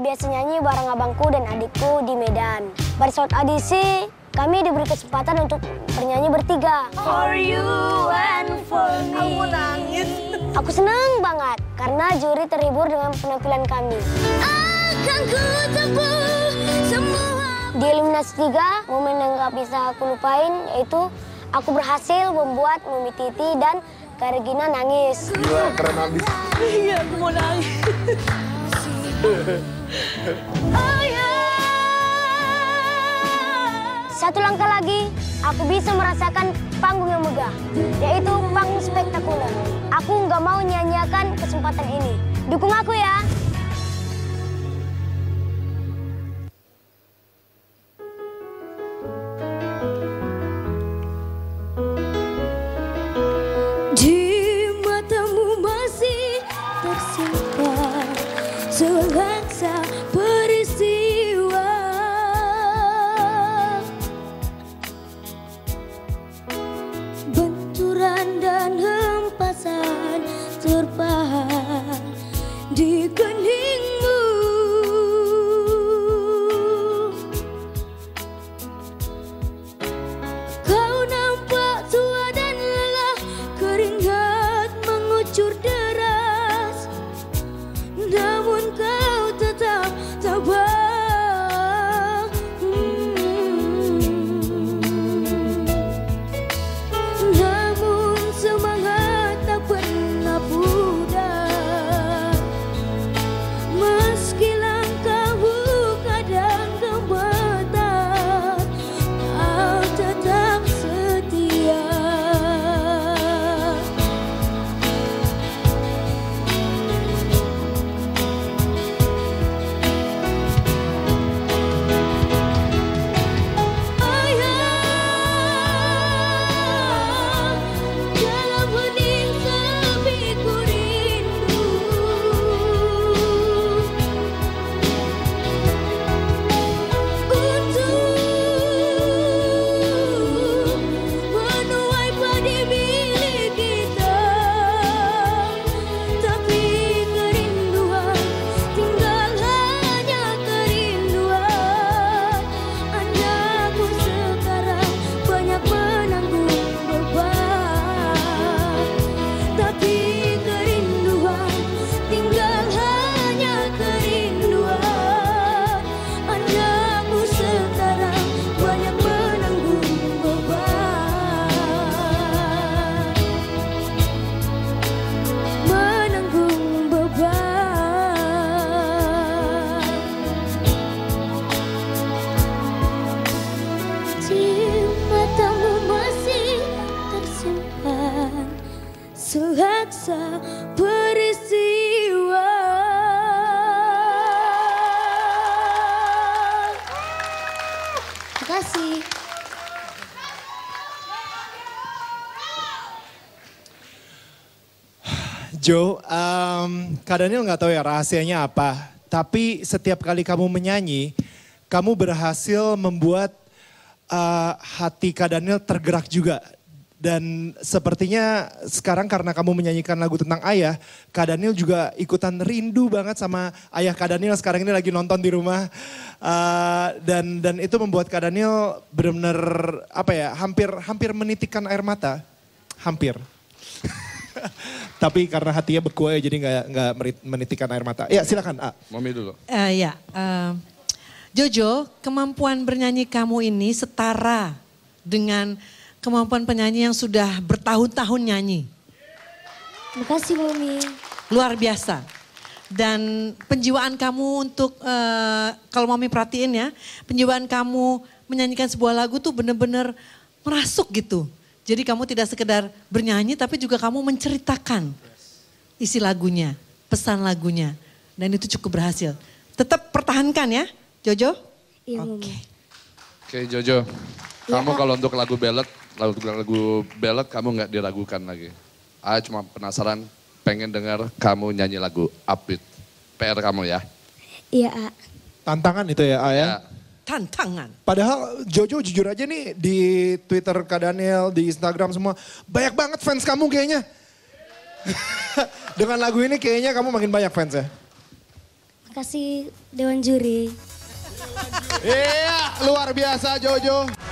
biasa nyanyi bareng abangku dan adikku di Medan. Pada saat audisi, kami diberi kesempatan untuk bernyanyi bertiga. For you and for me. Aku nangis. Aku senang banget karena juri terhibur dengan penampilan kami. Akan ku tempuh semua. Di eliminasi 3, momen yang gak bisa aku lupain yaitu aku berhasil membuat Mami Titi dan Kak Regina nangis. Gila, keren abis. Iya, aku mau nangis. Oh yeah. Satu langkah lagi, aku bisa merasakan panggung yang megah, yaitu panggung spektakuler. Aku nggak mau nyanyiakan kesempatan ini. Dukung aku ya. Di matamu masih tersimpan selangkah peristiwa. Benturan dan hempasan terpahat di keningmu. Kau nampak tua dan lelah, keringat mengucur deras, namun kau tetap tabah. Namun semangat tak pernah pudar, meski langkahmu kadang gemetar, kau tetap setia. Ayah, dalam hening sepi ku rindu untuk menuai padi milik kita, tapi kerinduan tinggal hanya kerinduan. Anakku sekarang banyak menanggung beban, tapi kerinduan tinggal hanya kerinduan. Anakku sekarang banyak menanggung beban, menanggung beban. Di matamu masih tersimpan selaksa peristiwa. Terima kasih. Jo, Kak Daniel nggak tahu ya rahasianya apa. Tapi setiap kali kamu menyanyi, kamu berhasil membuat hati Kak Daniel tergerak juga. Dan sepertinya sekarang karena kamu menyanyikan lagu tentang ayah, Kak Daniel juga ikutan rindu banget sama ayah Kak Daniel sekarang ini lagi nonton di rumah. Dan itu membuat Kak Daniel benar-benar apa ya, hampir menitikkan air mata. Hampir. Tapi karena hatinya beku ya jadi nggak menitikkan air mata. Ya silakan A. Mami dulu. Jojo, kemampuan bernyanyi kamu ini setara dengan kemampuan penyanyi yang sudah bertahun-tahun nyanyi. Terima kasih Mami. Luar biasa. Dan penjiwaan kamu untuk, kalau Mami perhatiin ya, penjiwaan kamu menyanyikan sebuah lagu tuh bener-bener merasuk gitu. Jadi kamu tidak sekedar bernyanyi tapi juga kamu menceritakan isi lagunya, pesan lagunya. Dan itu cukup berhasil. Tetap pertahankan ya Jojo. Iya Mami. Oke Jojo, kamu kalau untuk lagu ballad kamu nggak diragukan lagi. Saya cuma penasaran, pengen dengar kamu nyanyi lagu upbeat. PR kamu ya. Iya A. Tantangan itu ya A ya. Ya. Tantangan. Padahal Jojo jujur aja nih di Twitter Kak Daniel, di Instagram semua. Banyak banget fans kamu kayaknya. Dengan lagu ini kayaknya kamu makin banyak fans ya. kasih Dewan Juri. Iya, luar biasa Jojo.